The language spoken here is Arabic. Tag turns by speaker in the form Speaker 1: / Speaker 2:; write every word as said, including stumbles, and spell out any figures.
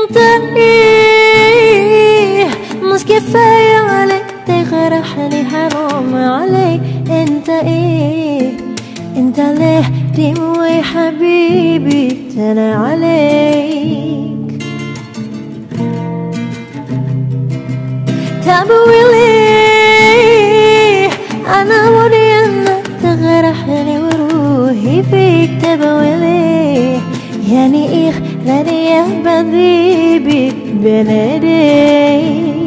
Speaker 1: انت ايه مش كفاية عليك تجرحني حرام عليك انت ايه انت ليه دموعي حبيبي تنا عليك تبويلي انا ودي انك تجرحني وروحي فيك تبويلي يعني ايه غني يا حبيبي بين ايديك